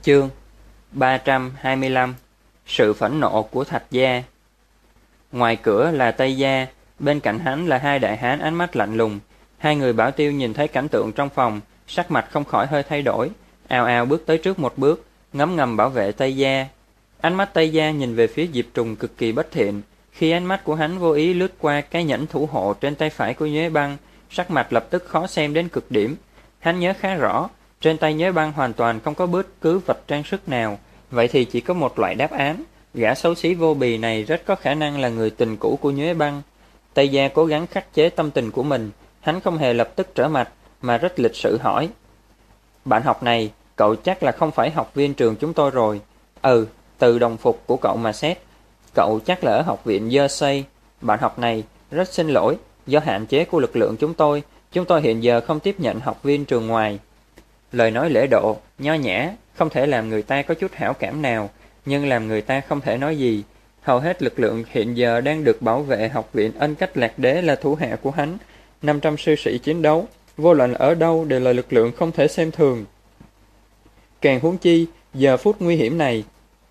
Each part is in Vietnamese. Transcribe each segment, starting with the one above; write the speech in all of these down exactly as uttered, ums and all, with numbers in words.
Chương ba trăm hai mươi lăm. Sự phẫn nộ của Thạch Gia. Ngoài cửa là Tây Gia, bên cạnh hắn là hai đại hán ánh mắt lạnh lùng. Hai người bảo tiêu nhìn thấy cảnh tượng trong phòng, sắc mặt không khỏi hơi thay đổi, ào ào bước tới trước một bước, ngấm ngầm bảo vệ Tây Gia. Ánh mắt Tây Gia nhìn về phía Diệp Trùng cực kỳ bất thiện. Khi ánh mắt của hắn vô ý lướt qua cái nhẫn thủ hộ trên tay phải của Nhuế Băng, sắc mặt lập tức khó xem đến cực điểm. Hắn nhớ khá rõ, trên tay Nhuế Băng hoàn toàn không có bất cứ vật trang sức nào. Vậy thì chỉ có một loại đáp án, gã xấu xí vô bì này rất có khả năng là người tình cũ của Nhuế Băng. Tây Gia cố gắng khắc chế tâm tình của mình, hắn không hề lập tức trở mặt, mà rất lịch sự hỏi. Bạn học này, cậu chắc là không phải học viên trường chúng tôi rồi. Ừ, từ đồng phục của cậu mà xét, cậu chắc là ở học viện Jersey. Bạn học này, rất xin lỗi, do hạn chế của lực lượng chúng tôi, chúng tôi hiện giờ không tiếp nhận học viên trường ngoài. Lời nói lễ độ, nho nhã, không thể làm người ta có chút hảo cảm nào, nhưng làm người ta không thể nói gì. Hầu hết lực lượng hiện giờ đang được bảo vệ học viện Ân Cách Lạc Đế là thủ hạ của hắn. năm trăm sư sĩ chiến đấu, vô luận ở đâu đều là lực lượng không thể xem thường. Càng huống chi, giờ phút nguy hiểm này.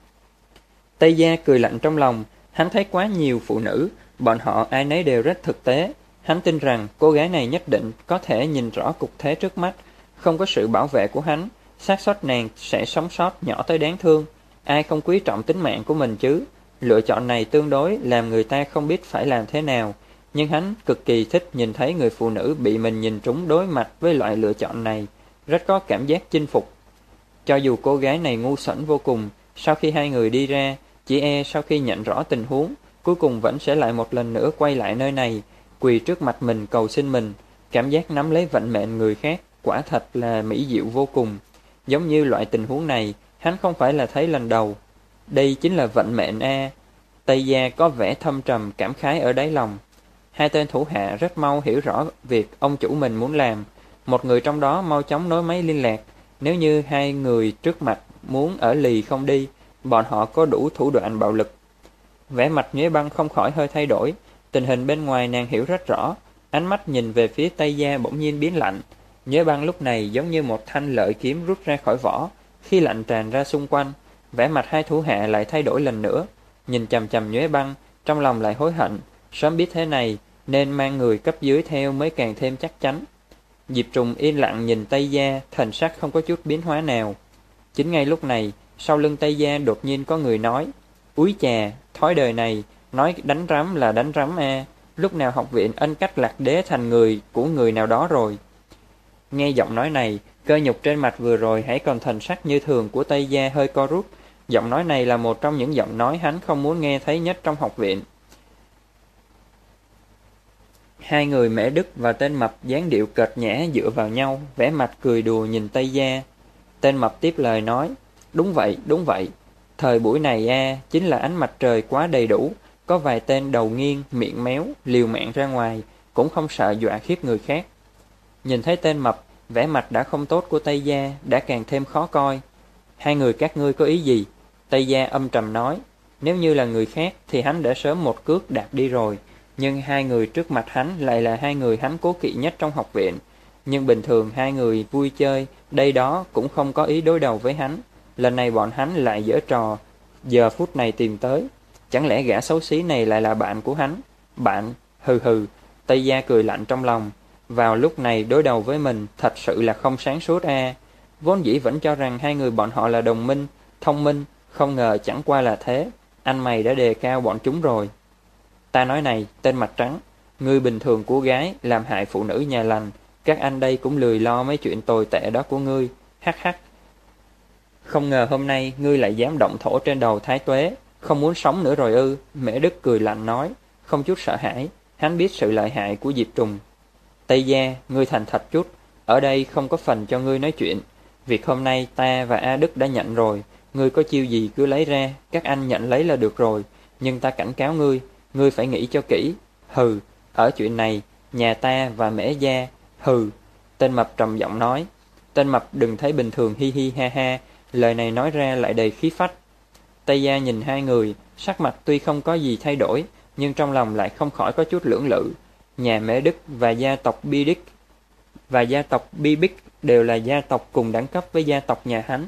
Tây Gia cười lạnh trong lòng, hắn thấy quá nhiều phụ nữ, bọn họ ai nấy đều rất thực tế. Hắn tin rằng cô gái này nhất định có thể nhìn rõ cục thế trước mắt, không có sự bảo vệ của hắn, xác suất nàng sẽ sống sót nhỏ tới đáng thương. Ai không quý trọng tính mạng của mình chứ? Lựa chọn này tương đối làm người ta không biết phải làm thế nào, nhưng hắn cực kỳ thích nhìn thấy người phụ nữ bị mình nhìn trúng đối mặt với loại lựa chọn này, rất có cảm giác chinh phục. Cho dù cô gái này ngu xuẩn vô cùng, sau khi hai người đi ra, chỉ e sau khi nhận rõ tình huống, cuối cùng vẫn sẽ lại một lần nữa quay lại nơi này, quỳ trước mặt mình cầu xin mình. Cảm giác nắm lấy vận mệnh người khác quả thật là mỹ diệu vô cùng. Giống như loại tình huống này, hắn không phải là thấy lần đầu. Đây chính là vận mệnh a. Tây Gia có vẻ thâm trầm cảm khái ở đáy lòng. Hai tên thủ hạ rất mau hiểu rõ việc ông chủ mình muốn làm. Một người trong đó mau chóng nối máy liên lạc. Nếu như hai người trước mặt muốn ở lì không đi, bọn họ có đủ thủ đoạn bạo lực. Vẻ mặt Nhuế Băng không khỏi hơi thay đổi. Tình hình bên ngoài nàng hiểu rất rõ. Ánh mắt nhìn về phía Tây Gia bỗng nhiên biến lạnh. Nhuế Băng lúc này giống như một thanh lợi kiếm rút ra khỏi vỏ. Khi lạnh tràn ra xung quanh, vẻ mặt hai thủ hạ lại thay đổi lần nữa. Nhìn chằm chằm Nhuế Băng, trong lòng lại hối hận. Sớm biết thế này, nên mang người cấp dưới theo mới càng thêm chắc chắn. Diệp Trùng yên lặng nhìn Tây Gia, thần sắc không có chút biến hóa nào. Chính ngay lúc này, sau lưng Tây Gia đột nhiên có người nói: Úi chà, thói đời này, nói đánh rắm là đánh rắm a. Lúc nào học viện Ân Cách Lạc Đế thành người của người nào đó rồi. Nghe giọng nói này, cơ nhục trên mặt vừa rồi hãy còn thần sắc như thường của Tây Gia hơi co rút. Giọng nói này là một trong những giọng nói hắn không muốn nghe thấy nhất trong học viện. Hai người Mễ Đức và tên Mập dáng điệu cợt nhã dựa vào nhau, vẻ mặt cười đùa nhìn Tây Gia. Tên Mập tiếp lời nói: Đúng vậy, đúng vậy. Thời buổi này a, chính là ánh mặt trời quá đầy đủ. Có vài tên đầu nghiêng, miệng méo, liều mạng ra ngoài, cũng không sợ dọa khiếp người khác. Nhìn thấy tên Mập, vẻ mặt đã không tốt của Tây Gia đã càng thêm khó coi. Hai người các ngươi có ý gì? Tây Gia âm trầm nói. Nếu như là người khác thì hắn đã sớm một cước đạp đi rồi. Nhưng hai người trước mặt hắn lại là hai người hắn cố kỵ nhất trong học viện. Nhưng bình thường hai người vui chơi, đây đó cũng không có ý đối đầu với hắn. Lần này bọn hắn lại giở trò, giờ phút này tìm tới. Chẳng lẽ gã xấu xí này lại là bạn của hắn? Bạn? Hừ hừ. Tây Gia cười lạnh trong lòng. Vào lúc này đối đầu với mình thật sự là không sáng suốt a. Vốn dĩ vẫn cho rằng hai người bọn họ là đồng minh, thông minh, không ngờ chẳng qua là thế. Anh mày đã đề cao bọn chúng rồi. Ta nói này, tên mặt trắng, ngươi bình thường của gái làm hại phụ nữ nhà lành, các anh đây cũng lười lo mấy chuyện tồi tệ đó của ngươi. Hắc hắc. Không ngờ hôm nay ngươi lại dám động thổ trên đầu Thái Tuế, không muốn sống nữa rồi ư? Mễ Đức cười lạnh nói, không chút sợ hãi. Hắn biết sự lợi hại của Diệp Trùng. Tây Gia, ngươi thành thật chút, ở đây không có phần cho ngươi nói chuyện. Việc hôm nay ta và A Đức đã nhận rồi, ngươi có chiêu gì cứ lấy ra, các anh nhận lấy là được rồi. Nhưng ta cảnh cáo ngươi, ngươi phải nghĩ cho kỹ. Hừ, ở chuyện này, nhà ta và Mễ Gia, hừ. Tên Mập trầm giọng nói. Tên Mập đừng thấy bình thường hi hi ha ha, lời này nói ra lại đầy khí phách. Tây Gia nhìn hai người, sắc mặt tuy không có gì thay đổi, nhưng trong lòng lại không khỏi có chút lưỡng lự. Nhà Mễ Đức và gia tộc Bi Đích và gia tộc Bi Bích đều là gia tộc cùng đẳng cấp với gia tộc nhà hắn.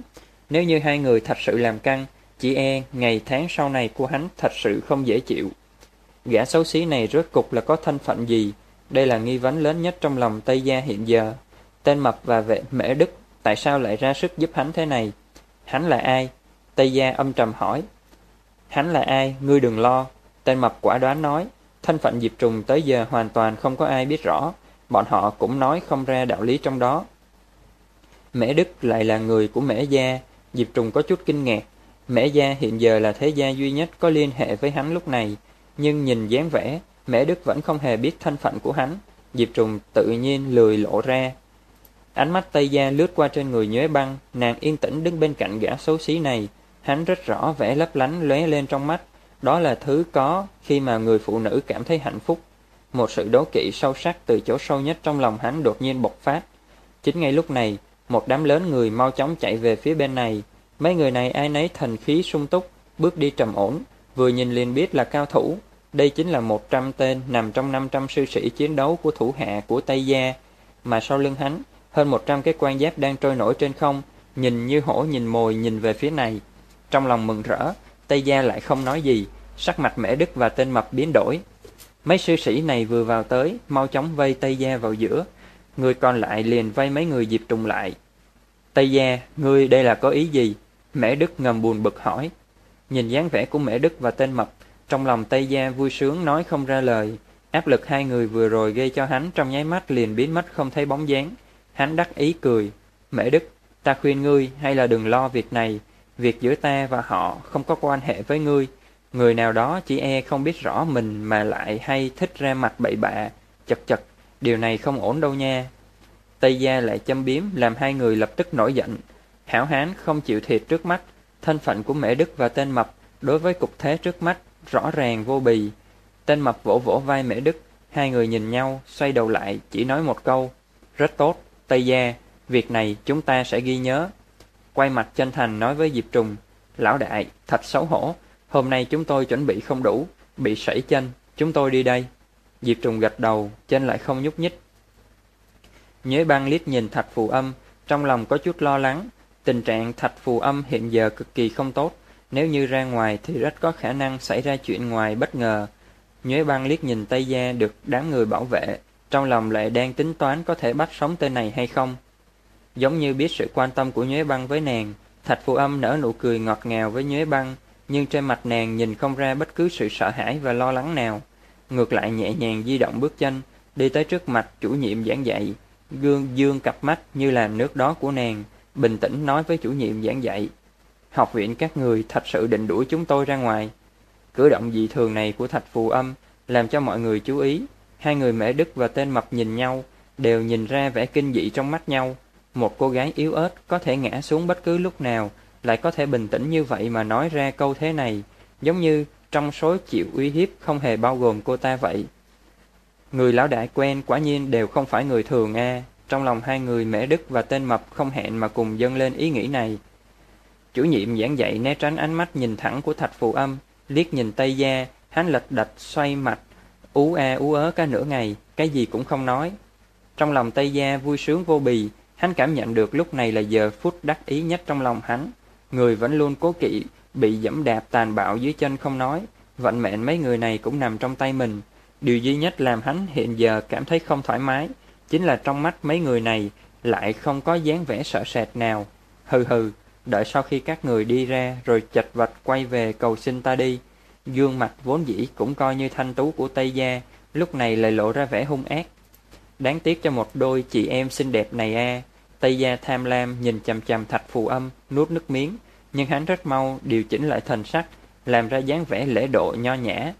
Nếu như hai người thật sự làm căng, chỉ e ngày tháng sau này của hắn thật sự không dễ chịu. Gã xấu xí này rốt cục là có thân phận gì? Đây là nghi vấn lớn nhất trong lòng Tây Gia hiện giờ. Tên Mập và vệ Mễ Đức tại sao lại ra sức giúp hắn thế này? Hắn là ai? Tây Gia âm trầm hỏi. Hắn là ai? Ngươi đừng lo. Tên Mập quả đoán nói. Thân phận Diệp Trùng tới giờ hoàn toàn không có ai biết rõ. Bọn họ cũng nói không ra đạo lý trong đó. Mễ Đức lại là người của Mễ Gia. Diệp Trùng có chút kinh ngạc. Mễ Gia hiện giờ là thế gia duy nhất có liên hệ với hắn lúc này. Nhưng nhìn dáng vẻ, Mễ Đức vẫn không hề biết thân phận của hắn. Diệp Trùng tự nhiên lười lộ ra. Ánh mắt Tây Gia lướt qua trên người Nhuế Băng, nàng yên tĩnh đứng bên cạnh gã xấu xí này. Hắn rất rõ vẻ lấp lánh lóe lên trong mắt. Đó là thứ có khi mà người phụ nữ cảm thấy hạnh phúc. Một sự đố kỵ sâu sắc từ chỗ sâu nhất trong lòng hắn đột nhiên bộc phát. Chính ngay lúc này, một đám lớn người mau chóng chạy về phía bên này. Mấy người này ai nấy thần khí sung túc, bước đi trầm ổn, vừa nhìn liền biết là cao thủ. Đây chính là một trăm tên nằm trong năm trăm sư sĩ chiến đấu của thủ hạ của Tây Gia, mà sau lưng hắn, hơn một trăm cái quan giáp đang trôi nổi trên không, nhìn như hổ nhìn mồi nhìn về phía này. Trong lòng mừng rỡ, Tây Gia lại không nói gì, sắc mặt Mễ Đức và tên Mập biến đổi. Mấy sư sĩ này vừa vào tới, mau chóng vây Tây Gia vào giữa, người còn lại liền vây mấy người Diệp Trùng lại. Tây Gia, ngươi đây là có ý gì? Mễ Đức ngầm buồn bực hỏi. Nhìn dáng vẻ của Mễ Đức và tên Mập, trong lòng Tây Gia vui sướng nói không ra lời. Áp lực hai người vừa rồi gây cho hắn trong nháy mắt liền biến mất không thấy bóng dáng. Hắn đắc ý cười. Mễ Đức, ta khuyên ngươi hay là đừng lo việc này. Việc giữa ta và họ không có quan hệ với ngươi. Người nào đó chỉ e không biết rõ mình mà lại hay thích ra mặt bậy bạ. Chật chật, điều này không ổn đâu nha. Tây Gia lại châm biếm làm hai người lập tức nổi giận. Hảo hán không chịu thiệt trước mắt. Thân phận của Mễ Đức và tên Mập đối với cục thế trước mắt rõ ràng vô bì. Tên Mập vỗ vỗ vai Mễ Đức. Hai người nhìn nhau, xoay đầu lại, chỉ nói một câu. Rất tốt, Tây Gia, việc này chúng ta sẽ ghi nhớ. Quay mặt chân thành nói với Diệp Trùng. Lão đại, thật xấu hổ. Hôm nay chúng tôi chuẩn bị không đủ, bị sẩy chân, chúng tôi đi đây. Diệp Trùng gật đầu, chân lại không nhúc nhích. Nhuế Băng liếc nhìn Thạch Phù Âm, trong lòng có chút lo lắng. Tình trạng Thạch Phù Âm hiện giờ cực kỳ không tốt. Nếu như ra ngoài thì rất có khả năng xảy ra chuyện ngoài bất ngờ. Nhuế Băng liếc nhìn Tây Gia được đám người bảo vệ, trong lòng lại đang tính toán có thể bắt sống tên này hay không. Giống như biết sự quan tâm của Nhuế Băng với nàng, Thạch Phù Âm nở nụ cười ngọt ngào với Nhuế Băng, nhưng trên mặt nàng nhìn không ra bất cứ sự sợ hãi và lo lắng nào. Ngược lại nhẹ nhàng di động bước chân, đi tới trước mặt chủ nhiệm giảng dạy, gương dương cặp mắt như là nước đó của nàng, bình tĩnh nói với chủ nhiệm giảng dạy. Học viện các người thật sự định đuổi chúng tôi ra ngoài. Cử động dị thường này của Thạch Phù Âm làm cho mọi người chú ý. Hai người Mễ Đức và tên Mập nhìn nhau, đều nhìn ra vẻ kinh dị trong mắt nhau. Một cô gái yếu ớt có thể ngã xuống bất cứ lúc nào, lại có thể bình tĩnh như vậy mà nói ra câu thế này, giống như trong số chịu uy hiếp không hề bao gồm cô ta vậy. Người lão đại quen quả nhiên đều không phải người thường a. Trong lòng hai người Mễ Đức và tên Mập không hẹn mà cùng dâng lên ý nghĩ này. Chủ nhiệm giảng dạy né tránh ánh mắt nhìn thẳng của Thạch Phù Âm, liếc nhìn Tây Gia, hắn lật đật xoay mặt, ú a ú ớ cả nửa ngày, cái gì cũng không nói. Trong lòng Tây Gia vui sướng vô bì, hắn cảm nhận được lúc này là giờ phút đắc ý nhất trong lòng hắn. Người vẫn luôn cố kỵ, bị dẫm đạp tàn bạo dưới chân không nói, vận mệnh mấy người này cũng nằm trong tay mình. Điều duy nhất làm hắn hiện giờ cảm thấy không thoải mái, chính là trong mắt mấy người này lại không có dáng vẻ sợ sệt nào. Hừ hừ, đợi sau khi các người đi ra rồi chật vật quay về cầu xin ta đi. Gương mặt vốn dĩ cũng coi như thanh tú của Tây Gia, lúc này lại lộ ra vẻ hung ác. Đáng tiếc cho một đôi chị em xinh đẹp này a. Tây Gia tham lam nhìn chằm chằm Thạch Phù Âm, nuốt nước miếng, nhưng hắn rất mau điều chỉnh lại thần sắc, làm ra dáng vẻ lễ độ nho nhã.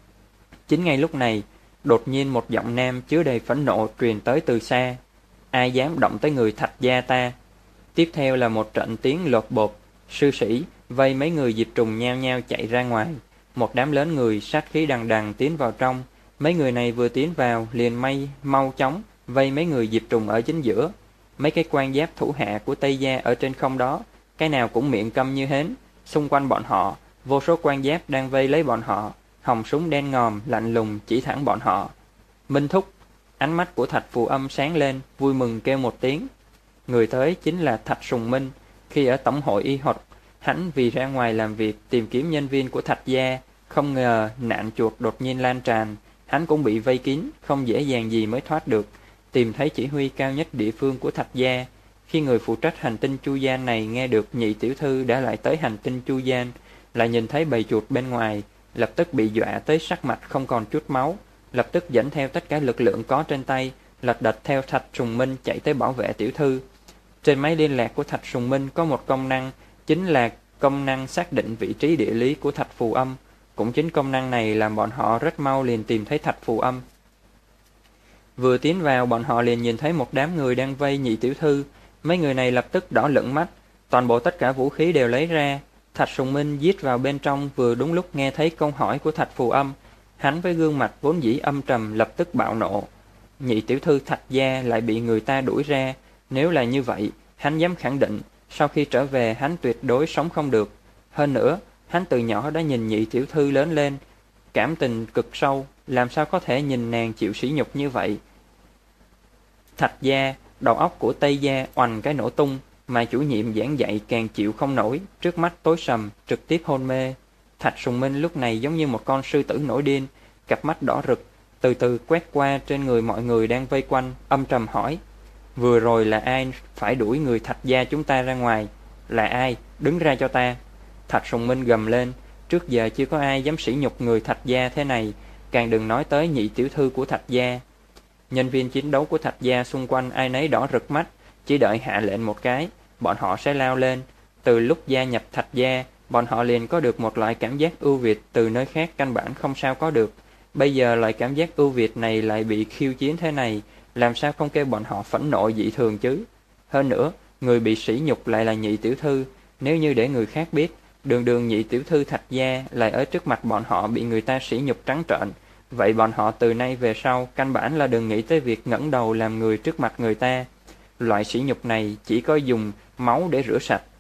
Chính ngay lúc này, đột nhiên một giọng nam chứa đầy phẫn nộ truyền tới từ xa. Ai dám động tới người Thạch gia ta? Tiếp theo là một trận tiếng lột bột, sư sĩ vây mấy người Diệp Trùng nhao nhao chạy ra ngoài. Một đám lớn người sát khí đằng đằng tiến vào trong. Mấy người này vừa tiến vào liền may mau chóng vây mấy người Diệp Trùng ở chính giữa. Mấy cái quan giáp thủ hạ của Tây Gia ở trên không đó, cái nào cũng miệng câm như hến. Xung quanh bọn họ, vô số quan giáp đang vây lấy bọn họ, hòng súng đen ngòm lạnh lùng chỉ thẳng bọn họ. Minh thúc, ánh mắt của Thạch Phù Âm sáng lên, vui mừng kêu một tiếng. Người tới chính là Thạch Sùng Minh. Khi ở tổng hội y thuật, hắn vì ra ngoài làm việc tìm kiếm nhân viên của Thạch gia, không ngờ nạn chuột đột nhiên lan tràn, hắn cũng bị vây kín, không dễ dàng gì mới thoát được. Tìm thấy chỉ huy cao nhất địa phương của Thạch gia. Khi người phụ trách hành tinh Chu Gian này nghe được nhị tiểu thư đã lại tới hành tinh Chu Gian, lại nhìn thấy bầy chuột bên ngoài, lập tức bị dọa tới sắc mặt không còn chút máu, lập tức dẫn theo tất cả lực lượng có trên tay, lật đật theo Thạch Sùng Minh chạy tới bảo vệ tiểu thư. Trên máy liên lạc của Thạch Sùng Minh có một công năng, chính là công năng xác định vị trí địa lý của Thạch Phù Âm. Cũng chính công năng này làm bọn họ rất mau liền tìm thấy Thạch Phù Âm. Vừa tiến vào, bọn họ liền nhìn thấy một đám người đang vây nhị tiểu thư. Mấy người này lập tức đỏ lửng mắt, toàn bộ tất cả vũ khí đều lấy ra. Thạch Sùng Minh giết vào bên trong vừa đúng lúc nghe thấy câu hỏi của Thạch Phù Âm. Hắn với gương mặt vốn dĩ âm trầm lập tức bạo nộ. Nhị tiểu thư Thạch gia lại bị người ta đuổi ra. Nếu là như vậy, hắn dám khẳng định, sau khi trở về hắn tuyệt đối sống không được. Hơn nữa, hắn từ nhỏ đã nhìn nhị tiểu thư lớn lên, cảm tình cực sâu, làm sao có thể nhìn nàng chịu sỉ nhục như vậy. Thạch gia, đầu óc của Tây gia oành cái nổ tung, mà chủ nhiệm giảng dạy càng chịu không nổi, trước mắt tối sầm, trực tiếp hôn mê. Thạch Sùng Minh lúc này giống như một con sư tử nổi điên, cặp mắt đỏ rực, từ từ quét qua trên người mọi người đang vây quanh, âm trầm hỏi: vừa rồi là ai phải đuổi người Thạch gia chúng ta ra ngoài? Là ai? Đứng ra cho ta! Thạch Sùng Minh gầm lên, trước giờ chưa có ai dám sỉ nhục người Thạch gia thế này, càng đừng nói tới nhị tiểu thư của Thạch gia. Nhân viên chiến đấu của Thạch gia xung quanh ai nấy đỏ rực mắt, chỉ đợi hạ lệnh một cái, bọn họ sẽ lao lên. Từ lúc gia nhập Thạch gia, bọn họ liền có được một loại cảm giác ưu việt từ nơi khác căn bản không sao có được. Bây giờ loại cảm giác ưu việt này lại bị khiêu chiến thế này, làm sao không kêu bọn họ phẫn nộ dị thường chứ? Hơn nữa, người bị sỉ nhục lại là nhị tiểu thư, nếu như để người khác biết, đường đường nhị tiểu thư Thạch gia lại ở trước mặt bọn họ bị người ta sỉ nhục trắng trợn, vậy bọn họ từ nay về sau căn bản là đừng nghĩ tới việc ngẩng đầu làm người trước mặt người ta. Loại sỉ nhục này chỉ có dùng máu để rửa sạch.